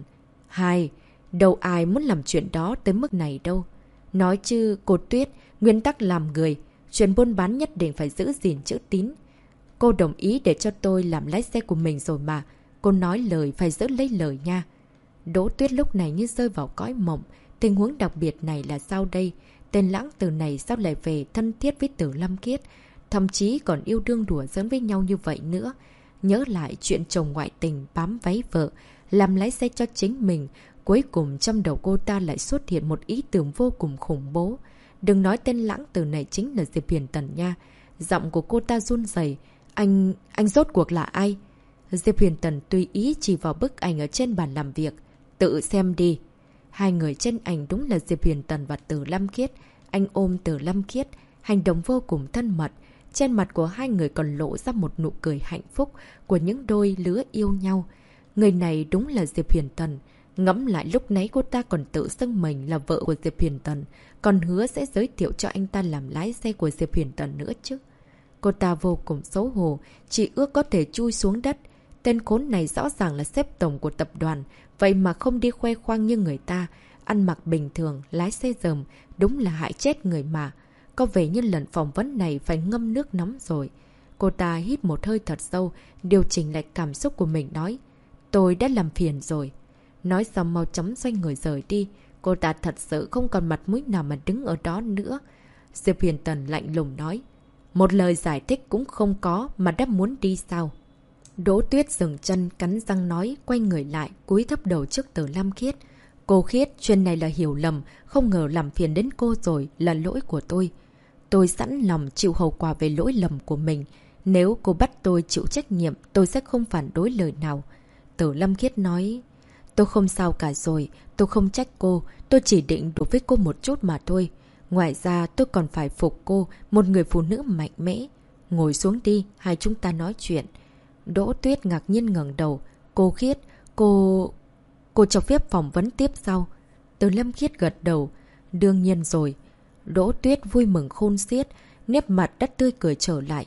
Đâu ai muốn làm chuyện đó tới mức này đâu. Nói chứ cô Tuyết, nguyên tắc làm người, chuyện buôn bán nhất định phải giữ gìn chữ tín. Cô đồng ý để cho tôi làm lái xe của mình rồi mà. Cô nói lời phải giữ lấy lời nha. Đỗ Tuyết lúc này như rơi vào cõi mộng. Tình huống đặc biệt này là sao đây? Tên lãng tử này sao lại về thân thiết với Tử Lâm Khiết? Thậm chí còn yêu đương đùa giỡn với nhau như vậy nữa. Nhớ lại chuyện chồng ngoại tình bám váy vợ, làm lái xe cho chính mình. Cuối cùng trong đầu cô ta lại xuất hiện một ý tưởng vô cùng khủng bố. Đừng nói tên lãng tử này chính là Diệp Huyền Tần nha. Giọng của cô ta run rẩy. Anh rốt cuộc là ai? Diệp Huyền Tần tùy ý chỉ vào bức ảnh ở trên bàn làm việc. Tự xem đi. Hai người trên ảnh đúng là Diệp Huyền Tần và Tử Lâm Khiết. Anh ôm Tử Lâm Khiết, hành động vô cùng thân mật. Trên mặt của hai người còn lộ ra một nụ cười hạnh phúc của những đôi lứa yêu nhau. Người này đúng là Diệp Huyền Tần. Ngẫm lại lúc nãy cô ta còn tự xưng mình là vợ của Diệp Huyền Tần, còn hứa sẽ giới thiệu cho anh ta làm lái xe của Diệp Huyền Tần nữa chứ. Cô ta vô cùng xấu hổ, chỉ ước có thể chui xuống đất. Tên khốn này rõ ràng là sếp tổng của tập đoàn, vậy mà không đi khoe khoang như người ta. Ăn mặc bình thường, lái xe dầm, đúng là hại chết người mà. Có vẻ như lần phỏng vấn này phải ngâm nước nóng rồi. Cô ta hít một hơi thật sâu, điều chỉnh lại cảm xúc của mình nói. Tôi đã làm phiền rồi. Nói xong mau chóng xoay người rời đi. Cô ta thật sự không còn mặt mũi nào mà đứng ở đó nữa. Diệp Huyền Tần lạnh lùng nói. Một lời giải thích cũng không có mà đã muốn đi sao? Đỗ Tuyết dừng chân cắn răng nói, quay người lại, cúi thấp đầu trước Tử Lâm Khiết. Cô Khiết, chuyện này là hiểu lầm, không ngờ làm phiền đến cô rồi, là lỗi của tôi. Tôi sẵn lòng chịu hậu quả về lỗi lầm của mình. Nếu cô bắt tôi chịu trách nhiệm, tôi sẽ không phản đối lời nào. Tử Lâm Khiết nói, tôi không sao cả rồi, tôi không trách cô, tôi chỉ định đổ với cô một chút mà thôi. Ngoài ra tôi còn phải phục cô, một người phụ nữ mạnh mẽ. Ngồi xuống đi, hai chúng ta nói chuyện. Đỗ Tuyết ngạc nhiên ngẩng đầu. Cô Khiết, cô cho phép phỏng vấn tiếp sau. Tử Lâm Khiết gật đầu. Đương nhiên rồi. Đỗ Tuyết vui mừng khôn xiết, nét mặt đã tươi cười trở lại.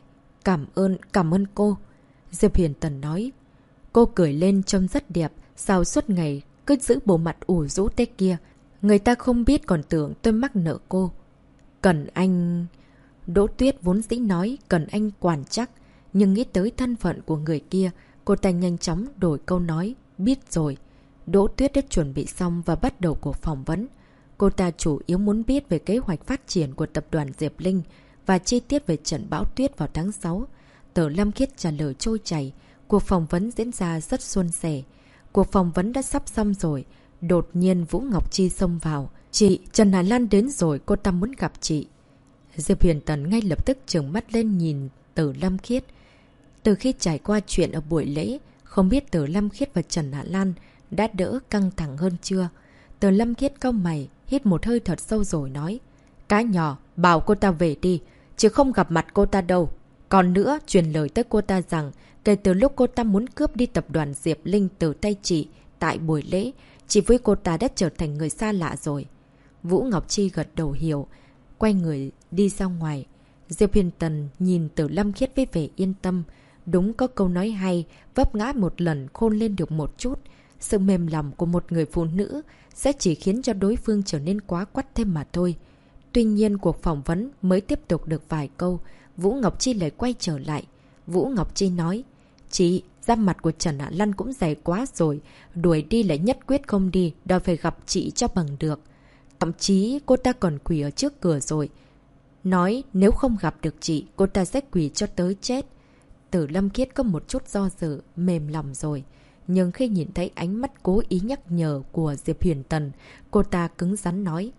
Cảm ơn cô. Diệp Huyền Tần nói. Cô cười lên trông rất đẹp, sao suốt ngày cứ giữ bộ mặt ủ rũ thế kia. Người ta không biết còn tưởng tôi mắc nợ cô. Cần anh... Đỗ Tuyết vốn dĩ nói cần anh quản chắc, nhưng nghĩ tới thân phận của người kia, cô ta nhanh chóng đổi câu nói, biết rồi. Đỗ Tuyết đã chuẩn bị xong và bắt đầu cuộc phỏng vấn. Cô ta chủ yếu muốn biết về kế hoạch phát triển của tập đoàn Diệp Linh. và chi tiết về trận bão tuyết vào tháng 6. Tờ Lâm Khiết trả lời trôi chảy. Cuộc phỏng vấn diễn ra rất suôn sẻ. Cuộc phỏng vấn đã sắp xong rồi. Đột nhiên Vũ Ngọc Chi xông vào. Chị, Trần Hà Lan đến rồi, cô ta muốn gặp chị. Diệp Huyền Tần ngay lập tức trừng mắt lên nhìn Tờ Lâm Khiết. Từ khi trải qua chuyện ở buổi lễ, không biết Tờ Lâm Khiết và Trần Hạ Lan đã đỡ căng thẳng hơn chưa? Tờ Lâm Khiết cau mày, hít một hơi thật sâu rồi nói. Cái nhỏ, bảo cô ta về đi, chứ không gặp mặt cô ta đâu. Còn nữa, truyền lời tới cô ta rằng, kể từ lúc cô ta muốn cướp đi tập đoàn Diệp Linh từ tay chị tại buổi lễ, chị với cô ta đã trở thành người xa lạ rồi. Vũ Ngọc Chi gật đầu hiểu, quay người đi ra ngoài. Diệp Huyền Tần nhìn Tờ Lâm Khiết với vẻ yên tâm. Đúng có câu nói hay, vấp ngã một lần khôn lên được một chút. Sự mềm lòng của một người phụ nữ sẽ chỉ khiến cho đối phương trở nên quá quắt thêm mà thôi. Tuy nhiên cuộc phỏng vấn mới tiếp tục được vài câu, Vũ Ngọc Chi lại quay trở lại. Vũ Ngọc Chi nói, chị, da mặt của Trần Hạ Lan cũng dày quá rồi, đuổi đi lại nhất quyết không đi, đòi phải gặp chị cho bằng được. Thậm chí cô ta còn quỳ ở trước cửa rồi. Nói nếu không gặp được chị, cô ta sẽ quỳ cho tới chết. Tử Lâm Khiết có một chút do dự, mềm lòng rồi. Nhưng khi nhìn thấy ánh mắt cố ý nhắc nhở của Diệp Huyền Tần, cô ta cứng rắn nói.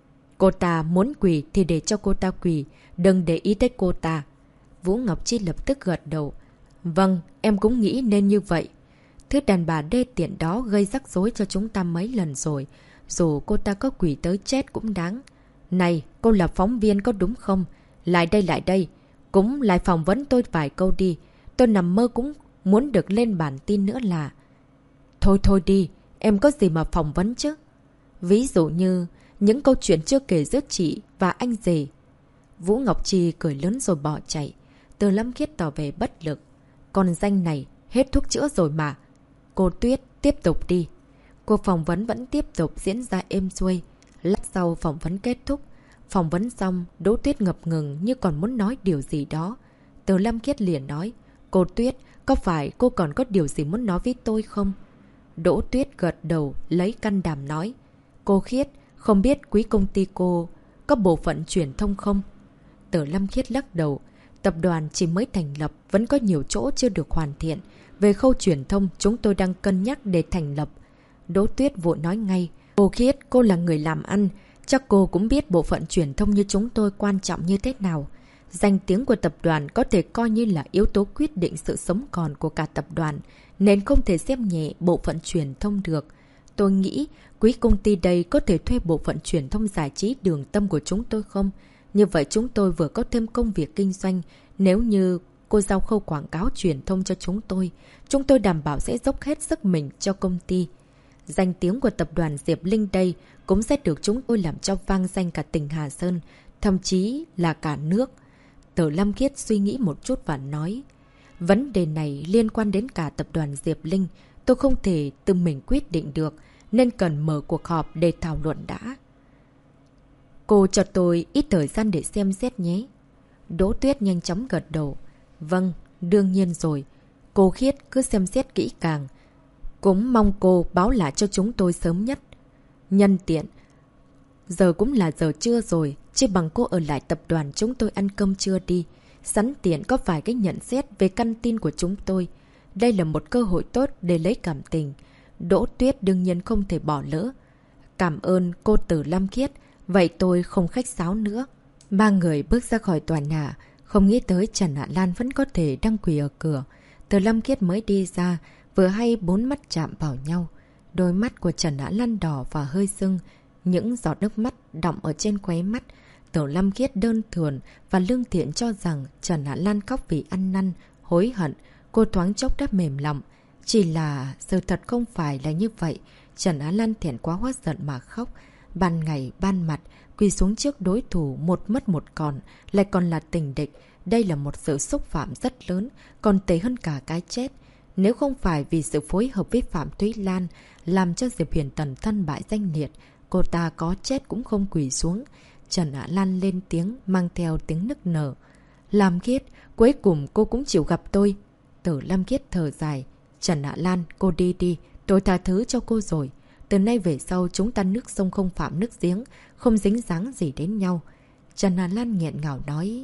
Cô ta muốn quỳ thì để cho cô ta quỳ, đừng để ý tới cô ta. Vũ Ngọc Chi lập tức gật đầu. Vâng, em cũng nghĩ nên như vậy. Thứ đàn bà đê tiện đó gây rắc rối cho chúng ta mấy lần rồi. Dù cô ta có quỳ tới chết cũng đáng. Này, cô là phóng viên có đúng không? Lại đây. Cũng lại phỏng vấn tôi vài câu đi. Tôi nằm mơ cũng muốn được lên bản tin nữa là... Thôi đi, em có gì mà phỏng vấn chứ? Ví dụ như những câu chuyện chưa kể giữa chị và anh rể. Vũ Ngọc Chi cười lớn rồi bỏ chạy. Từ Lâm Khiết tỏ về bất lực. Còn danh này hết thuốc chữa rồi mà. Cô Tuyết tiếp tục đi. Cuộc phỏng vấn vẫn tiếp tục diễn ra êm xuôi. Lát sau phỏng vấn kết thúc. Phỏng vấn xong, Đỗ Tuyết ngập ngừng như còn muốn nói điều gì đó. Từ Lâm Khiết liền nói, cô Tuyết, có phải cô còn có điều gì muốn nói với tôi không? Đỗ Tuyết gật đầu, lấy can đảm nói. Cô Khiết, không biết quý công ty cô có bộ phận truyền thông không? Từ Lâm Khiết lắc đầu. Tập đoàn chỉ mới thành lập, vẫn có nhiều chỗ chưa được hoàn thiện. Về khâu truyền thông, chúng tôi đang cân nhắc để thành lập. Đỗ Tuyết vội nói ngay. Cô Khiết, cô là người làm ăn. Chắc cô cũng biết bộ phận truyền thông như chúng tôi quan trọng như thế nào. Danh tiếng của tập đoàn có thể coi như là yếu tố quyết định sự sống còn của cả tập đoàn, nên không thể xem nhẹ bộ phận truyền thông được. Tôi nghĩ quý công ty đây có thể thuê bộ phận truyền thông giải trí Đường Tâm của chúng tôi không? Như vậy chúng tôi vừa có thêm công việc kinh doanh. Nếu như cô giao khâu quảng cáo truyền thông cho chúng tôi đảm bảo sẽ dốc hết sức mình cho công ty. Danh tiếng của tập đoàn Diệp Linh đây cũng sẽ được chúng tôi làm cho vang danh cả tỉnh Hà Sơn, thậm chí là cả nước. Tờ Lâm Khiết suy nghĩ một chút và nói, vấn đề này liên quan đến cả tập đoàn Diệp Linh, tôi không thể tự mình quyết định được, nên cần mở cuộc họp để thảo luận đã. Cô cho tôi ít thời gian để xem xét nhé. Đỗ Tuyết nhanh chóng gật đầu. Vâng, đương nhiên rồi. Cô Khiết cứ xem xét kỹ càng. Cũng mong cô báo lại cho chúng tôi sớm nhất. Nhân tiện, giờ cũng là giờ trưa rồi, chỉ bằng cô ở lại tập đoàn chúng tôi ăn cơm trưa đi. Sẵn tiện có vài cái nhận xét về căn tin của chúng tôi. Đây là một cơ hội tốt để lấy cảm tình. Đỗ Tuyết đương nhiên không thể bỏ lỡ. Cảm ơn cô Từ Lâm Khiết. Vậy tôi không khách sáo nữa. Ba người bước ra khỏi tòa nhà. Không nghĩ tới Trần Hạ Lan vẫn có thể đang quỳ ở cửa. Từ Lâm Khiết mới đi ra, vừa hay bốn mắt chạm vào nhau. Đôi mắt của Trần Hạ Lan đỏ và hơi sưng. Những giọt nước mắt đọng ở trên khóe mắt. Từ Lâm Khiết đơn thuần và lương thiện cho rằng Trần Hạ Lan khóc vì ăn năn, hối hận. Cô thoáng chốc đã mềm lòng. Chỉ là sự thật không phải là như vậy. Trần Hạ Lan thẹn quá hóa giận mà khóc. Ban ngày, ban mặt, quỳ xuống trước đối thủ một mất một còn, lại còn là tình địch. Đây là một sự xúc phạm rất lớn, còn tệ hơn cả cái chết. Nếu không phải vì sự phối hợp với Phạm Thúy Lan, làm cho Diệp Huyền Tần thân bại danh liệt, cô ta có chết cũng không quỳ xuống. Trần Hạ Lan lên tiếng, mang theo tiếng nức nở. Lam Khiết, cuối cùng cô cũng chịu gặp tôi. Tử Lam Khiết thở dài. Trần Hạ Lan, cô đi đi, tôi tha thứ cho cô rồi. Từ nay về sau chúng ta nước sông không phạm nước giếng, không dính dáng gì đến nhau. Trần Hạ Lan nghẹn ngào nói.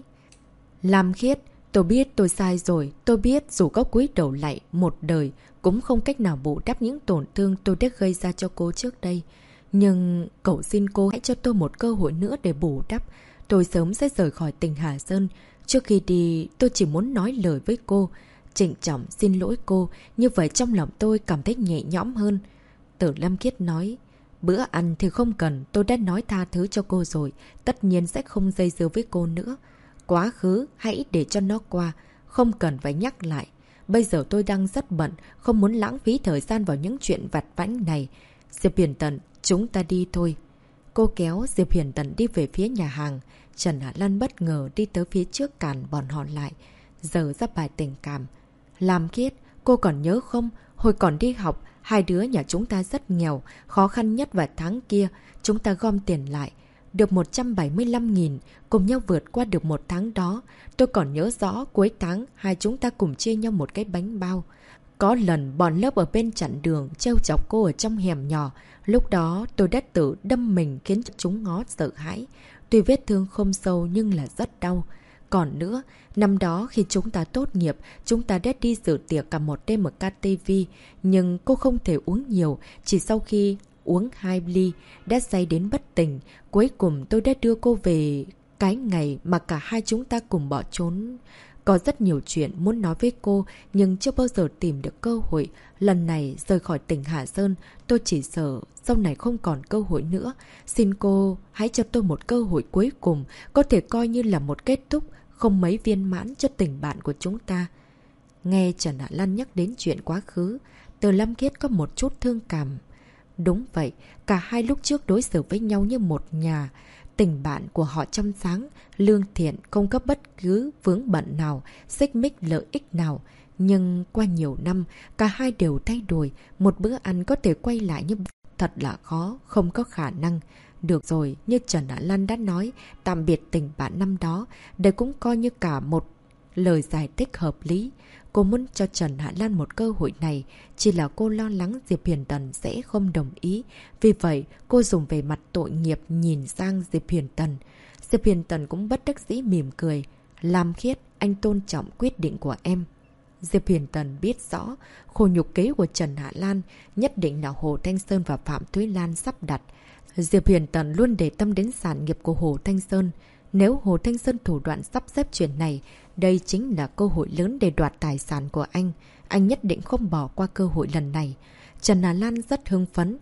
Lam Khiết, tôi biết tôi sai rồi. Tôi biết dù có cúi đầu lại một đời cũng không cách nào bù đắp những tổn thương tôi đã gây ra cho cô trước đây. Nhưng cầu xin cô hãy cho tôi một cơ hội nữa để bù đắp. Tôi sớm sẽ rời khỏi tỉnh Hà Sơn. Trước khi đi, tôi chỉ muốn nói lời với cô. Trịnh trọng xin lỗi cô. Như vậy trong lòng tôi cảm thấy nhẹ nhõm hơn. Tử Lam Khiết nói. Bữa ăn thì không cần. Tôi đã nói tha thứ cho cô rồi. Tất nhiên sẽ không dây dưa với cô nữa. Quá khứ hãy để cho nó qua. Không cần phải nhắc lại. Bây giờ tôi đang rất bận. Không muốn lãng phí thời gian vào những chuyện vặt vãnh này. Diệp Hiền Tần, chúng ta đi thôi. Cô kéo Diệp Hiền Tần đi về phía nhà hàng. Trần Hạ Lan bất ngờ đi tới phía trước cản bọn họ lại. Giờ ra bài tình cảm. Lam Khiết, cô còn nhớ không? Hồi còn đi học, hai đứa nhà chúng ta rất nghèo. Khó khăn nhất vào tháng kia, chúng ta gom tiền lại. Được 175.000, cùng nhau vượt qua được một tháng đó. Tôi còn nhớ rõ cuối tháng, hai chúng ta cùng chia nhau một cái bánh bao. Có lần bọn lớp ở bên chặn đường trêu chọc cô ở trong hẻm nhỏ. Lúc đó tôi đã tự đâm mình khiến chúng nó sợ hãi. Tuy vết thương không sâu nhưng là rất đau. Còn nữa, năm đó khi chúng ta tốt nghiệp, chúng ta đã đi dự tiệc cả một đêm ở KTV. Nhưng cô không thể uống nhiều, chỉ sau khi uống 2 ly, đã say đến bất tỉnh. Cuối cùng tôi đã đưa cô về cái ngày mà cả hai chúng ta cùng bỏ trốn. Có rất nhiều chuyện muốn nói với cô, nhưng chưa bao giờ tìm được cơ hội. Lần này rời khỏi tỉnh Hà Sơn, tôi chỉ sợ sau này không còn cơ hội nữa. Xin cô hãy cho tôi một cơ hội cuối cùng, có thể coi như là một kết thúc không mấy viên mãn cho tình bạn của chúng ta. Nghe Trần Hạ Lan nhắc đến chuyện quá khứ, Từ Lam Khiết có một chút thương cảm. Đúng vậy, cả hai lúc trước đối xử với nhau như một nhà. Tình bạn của họ trong sáng, lương thiện, không có bất cứ vướng bận nào, xích mích lợi ích nào. Nhưng qua nhiều năm, cả hai đều thay đổi. Một bữa ăn có thể quay lại như thật là khó, không có khả năng. Được rồi, như Trần Hạ Lan đã nói, tạm biệt tình bạn năm đó. Đây cũng coi như cả một lời giải thích hợp lý. Cô muốn cho Trần Hạ Lan một cơ hội này, chỉ là cô lo lắng Diệp Hiền Tần sẽ không đồng ý. Vì vậy, cô dùng về mặt tội nghiệp nhìn sang Diệp Hiền Tần. Diệp Hiền Tần cũng bất đắc dĩ mỉm cười. Lam Khiết, anh tôn trọng quyết định của em. Diệp Hiền Tần biết rõ, khổ nhục kế của Trần Hạ Lan nhất định là Hồ Thanh Sơn và Phạm Thúy Lan sắp đặt. Diệp Hiền Tần luôn để tâm đến sản nghiệp của Hồ Thanh Sơn. Nếu Hồ Thanh Sơn thủ đoạn sắp xếp chuyện này, đây chính là cơ hội lớn để đoạt tài sản của anh. Anh nhất định không bỏ qua cơ hội lần này. Trần Hạ Lan rất hưng phấn.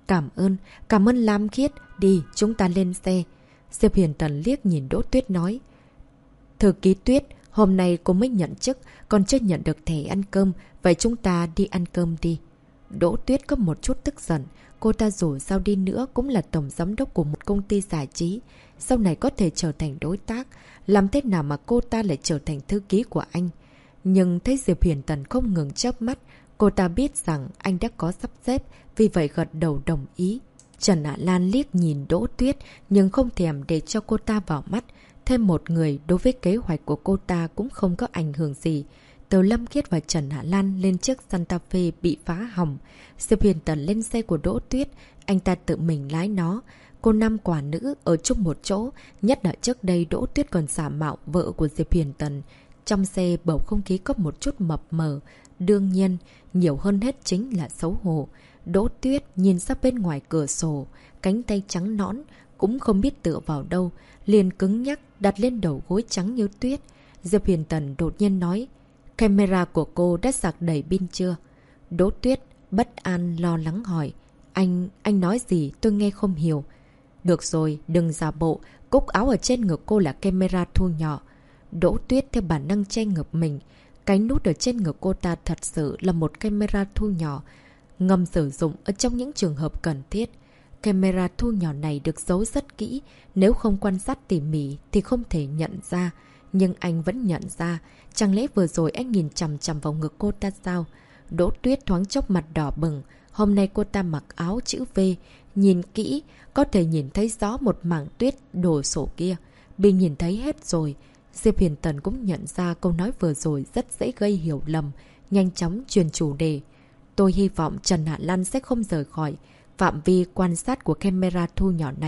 Cảm ơn Lam Khiết. Đi, chúng ta lên xe. Diệp Hiền Tần liếc nhìn Đỗ Tuyết nói. Thư ký Tuyết, hôm nay cô mới nhận chức, còn chưa nhận được thẻ ăn cơm. Vậy chúng ta đi ăn cơm đi. Đỗ Tuyết có một chút tức giận. Cô ta dù sao đi nữa cũng là tổng giám đốc của một công ty giải trí. Sau này có thể trở thành đối tác. Làm thế nào mà cô ta lại trở thành thư ký của anh? Nhưng thấy Diệp Hiền Tần không ngừng chớp mắt, cô ta biết rằng anh đã có sắp xếp, vì vậy gật đầu đồng ý. Trần Hạ Lan liếc nhìn Đỗ Tuyết nhưng không thèm để cho cô ta vào mắt. Thêm một người đối với kế hoạch của cô ta cũng không có ảnh hưởng gì. Từ Lâm Khiết và Trần Hạ Lan lên chiếc Santa Fe bị phá hỏng. Diệp Hiền Tần lên xe của Đỗ Tuyết, anh ta tự mình lái nó. Cô nam quả nữ ở chung một chỗ, nhất là trước đây Đỗ Tuyết còn giả mạo vợ của Diệp Hiền Tần. Trong xe bầu không khí có một chút mập mờ. Đương nhiên, nhiều hơn hết chính là xấu hổ. Đỗ Tuyết nhìn ra bên ngoài cửa sổ, cánh tay trắng nõn, cũng không biết tựa vào đâu, liền cứng nhắc đặt lên đầu gối trắng như tuyết. Diệp Hiền Tần đột nhiên nói, camera của cô đã sạc đầy pin chưa? Đỗ Tuyết bất an lo lắng hỏi, anh nói gì tôi nghe không hiểu. Được rồi, đừng giả bộ, cúc áo ở trên ngực cô là camera thu nhỏ. Đỗ Tuyết theo bản năng che ngực mình. Cái nút ở trên ngực cô ta thật sự là một camera thu nhỏ, ngầm sử dụng ở trong những trường hợp cần thiết. Camera thu nhỏ này được giấu rất kỹ, nếu không quan sát tỉ mỉ thì không thể nhận ra. Nhưng anh vẫn nhận ra, chẳng lẽ vừa rồi anh nhìn chằm chằm vào ngực cô ta sao? Đỗ Tuyết thoáng chốc mặt đỏ bừng. Hôm nay cô ta mặc áo chữ V, nhìn kỹ, có thể nhìn thấy rõ một mảng tuyết đổ sổ kia. Bị nhìn thấy hết rồi. Diệp Hiền Tần cũng nhận ra câu nói vừa rồi rất dễ gây hiểu lầm, nhanh chóng chuyển chủ đề. Tôi hy vọng Trần Hạ Lan sẽ không rời khỏi phạm vi quan sát của camera thu nhỏ này.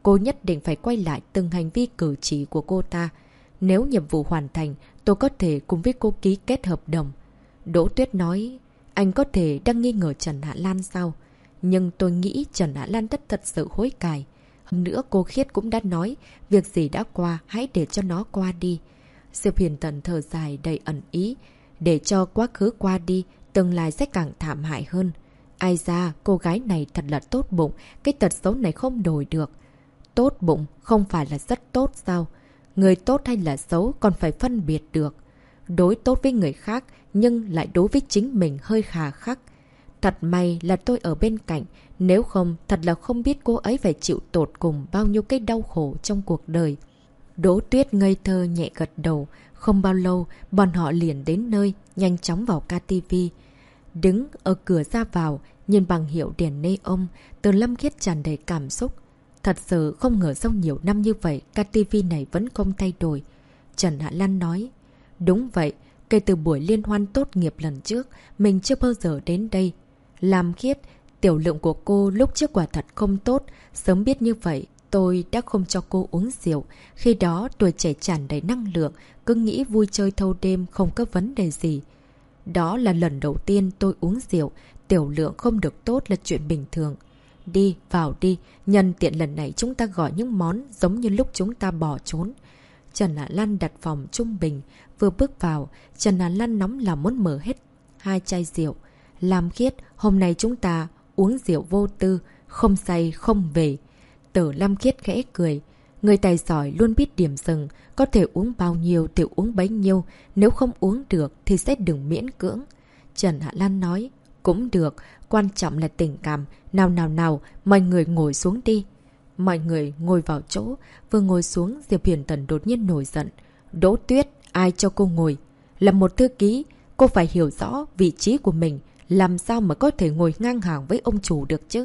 cô nhất định phải quay lại từng hành vi cử chỉ của cô ta. Nếu nhiệm vụ hoàn thành, tôi có thể cùng với cô ký kết hợp đồng. Đỗ Tuyết nói, anh có thể đang nghi ngờ Trần Hạ Lan sao? Nhưng tôi nghĩ Trần Hạ Lan thật sự hối cải. Hơn nữa cô Khiết cũng đã nói, việc gì đã qua, hãy để cho nó qua đi. Diệp Huyền Tần thở dài đầy ẩn ý. Để cho quá khứ qua đi, tương lai sẽ càng thảm hại hơn. Ai ra, cô gái này thật là tốt bụng, cái tật xấu này không đổi được. Tốt bụng không phải là rất tốt sao? Người tốt hay là xấu còn phải phân biệt được. Đối tốt với người khác, nhưng lại đối với chính mình hơi hà khắc. Thật may là tôi ở bên cạnh, nếu không thật là không biết cô ấy phải chịu tột cùng bao nhiêu cái đau khổ trong cuộc đời. Đỗ Tuyết ngây thơ nhẹ gật đầu, không bao lâu bọn họ liền đến nơi, nhanh chóng vào KTV. Đứng ở cửa ra vào, nhìn bằng hiệu đèn neon, Từ Lâm Khiết tràn đầy cảm xúc. Thật sự không ngờ sau nhiều năm như vậy, KTV này vẫn không thay đổi. Trần Hạ Lan nói, đúng vậy, kể từ buổi liên hoan tốt nghiệp lần trước, mình chưa bao giờ đến đây. Lam Khiết, tiểu lượng của cô lúc trước quả thật không tốt, sớm biết như vậy, tôi đã không cho cô uống rượu. Khi đó tuổi trẻ tràn đầy năng lượng, cứ nghĩ vui chơi thâu đêm không có vấn đề gì. Đó là lần đầu tiên tôi uống rượu, tiểu lượng không được tốt là chuyện bình thường. Đi, vào đi, nhân tiện lần này chúng ta gọi những món giống như lúc chúng ta bỏ trốn. Trần Hạ Lan đặt phòng trung bình, vừa bước vào, Trần Hạ Lan nóng lòng muốn mở hết 2 chai rượu. Lam Khiết, hôm nay chúng ta uống rượu vô tư, không say không về. Tử Lam Khiết khẽ cười. Người tài giỏi luôn biết điểm dừng, có thể uống bao nhiêu thì uống bấy nhiêu, nếu không uống được thì sẽ đừng miễn cưỡng. Trần Hạ Lan nói, cũng được, quan trọng là tình cảm, nào, mọi người ngồi xuống đi. Mọi người ngồi vào chỗ, vừa ngồi xuống Diệp Huyền Tần đột nhiên nổi giận. Đỗ Tuyết, ai cho cô ngồi? Là một thư ký, cô phải hiểu rõ vị trí của mình, làm sao mà có thể ngồi ngang hàng với ông chủ được chứ?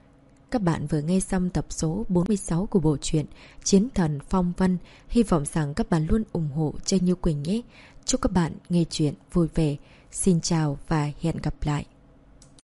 Các bạn vừa nghe xong tập số 46 của bộ truyện Chiến Thần Phong Vân. Hy vọng rằng các bạn luôn ủng hộ cho Như Quỳnh nhé. Chúc các bạn nghe chuyện vui vẻ. Xin chào và hẹn gặp lại.